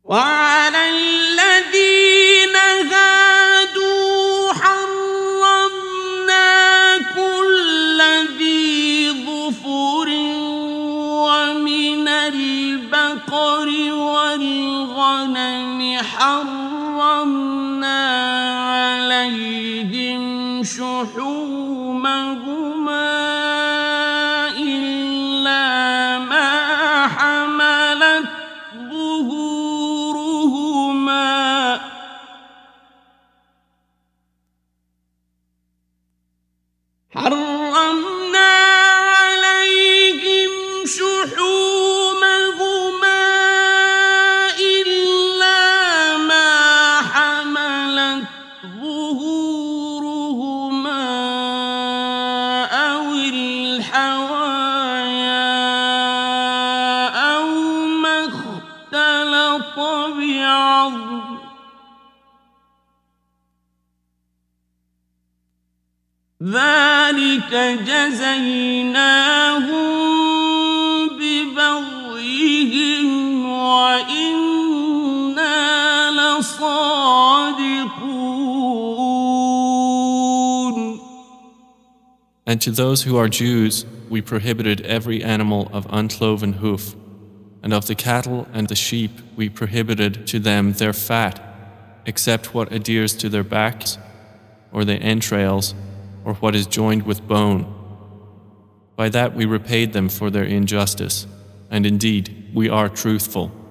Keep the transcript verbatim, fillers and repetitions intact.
وعلى الذين هادوا حرمنا كل ذي ظفر ومن البقر والغنم حرمنا عليهم شحومهما إلا ما حملت ظهورهما حرمنا عليهم شحومهما إلا ما حملت ظهورهما أو الحوايا أو ما اختلط بعظم ذلك جزيناهم ببغيهم وإنا لصادقون. And to those who are Jews, we prohibited every animal of uncloven hoof, and of the cattle and the sheep we prohibited to them their fat, except what adheres to their backs, or the entrails, or what is joined with bone. By that we repaid them for their injustice, and indeed we are truthful.